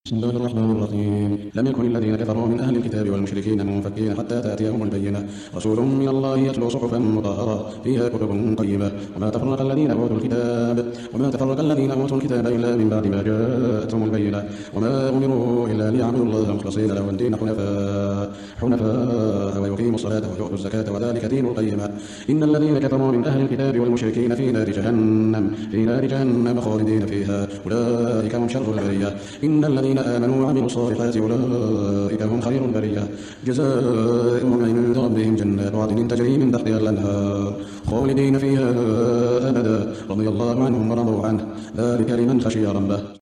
بسم الله الرحمن الرحيم. لم يكن الذين كفروا من أهل الكتاب والمشركين منفكين حتى تأتيهم البينة، رسول من الله يتلو صحفا مطهرة فيها كتب قيمة. وما تفرق الذين أوتوا الكتاب إلا من بعد ما جاءتهم البينة، وما أمروا إلا ليعبدوا الله مخلصين له الدين حنفاء ويقيموا الصلاة ويؤتوا الزكاة وذلك دين القيمة. إن الذين كفروا من أهل الكتاب والمشركين في نار جهنم خالدين فيها، أولئك هم شر البرية. إن الذين آمنوا وعملوا الصالحات أولئك هم خير البرية، جزاؤهم عند ربهم جنات عدن تجري من تحتها الأنهار خالدين فيها أبدا، رضي الله عنهم ورضوا عنه، ذلك لمن خشي ربه.